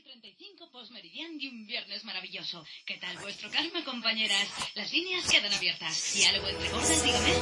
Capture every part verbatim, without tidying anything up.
treinta y cinco postmeridian y un viernes maravilloso. ¿Qué tal vuestro karma, compañeras? Las líneas quedan abiertas. Y algo entre gordas, dígame.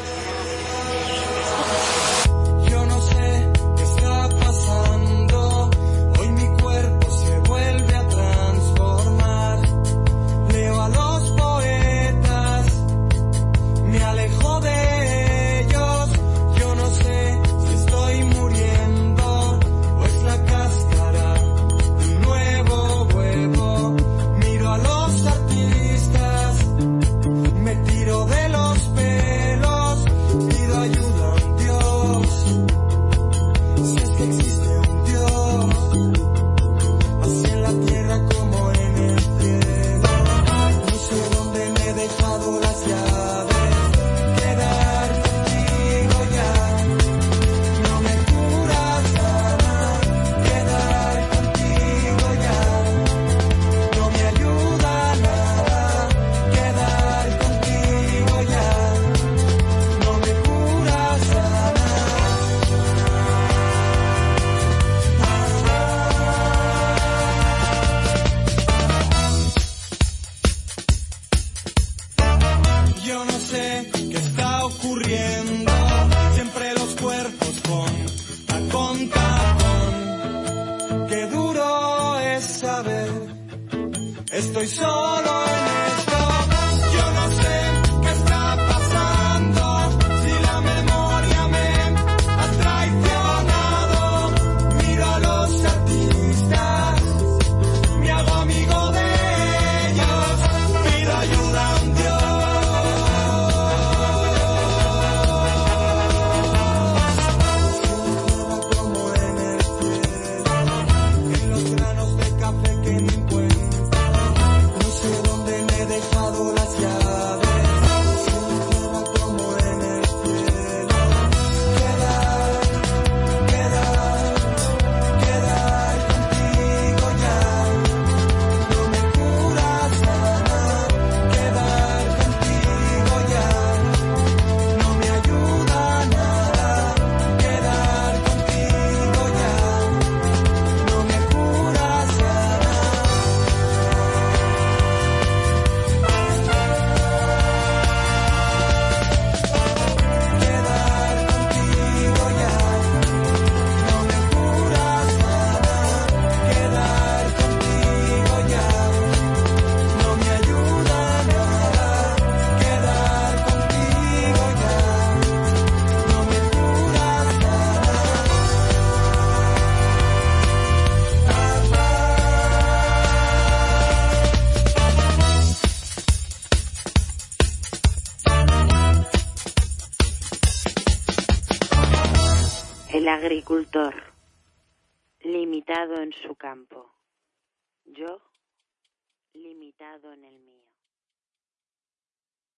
Yo no sé qué está pasando. Hoy mi cuerpo se vuelve a transformar. Leo a los poetas, me alejo de ellos. Yo no sé si estoy muriendo o es la cáscara de un nuevo huevo. Miro a los artistas, me tiro de los pelos, pido ayuda a un Dios, si es que existe un Dios, así en la tierra como en el cielo. No sé dónde me he dejado las llaves, quedar contigo ya no me curas nada, quedar contigo ya no me ayuda nada, quedar contigo ya no me curas nada. Yo no sé qué está ocurriendo, siempre los cuerpos con tacón, tacón. Qué duro es saber, estoy solo en esto. Yo no sé qué está pasando, si la memoria me ha traicionado. Miro a los artistas, me hago amigo de ellos, pido ayuda a un Dios. Como en el cielo, en los granos de café que me encuentro. No sé dónde me he dejado las llaves, siempre como en el cielo. Quedar, quedar, quedar contigo ya no me curas nada, quedar contigo ya no me ayuda nada, quedar contigo ya no me curas nada. Quedar contigo ya no me curas nada, quedar contigo ya no me ayuda nada, quedar contigo ya no me curas nada. El agricultor, limitado en su campo. Yo, limitado en el mío.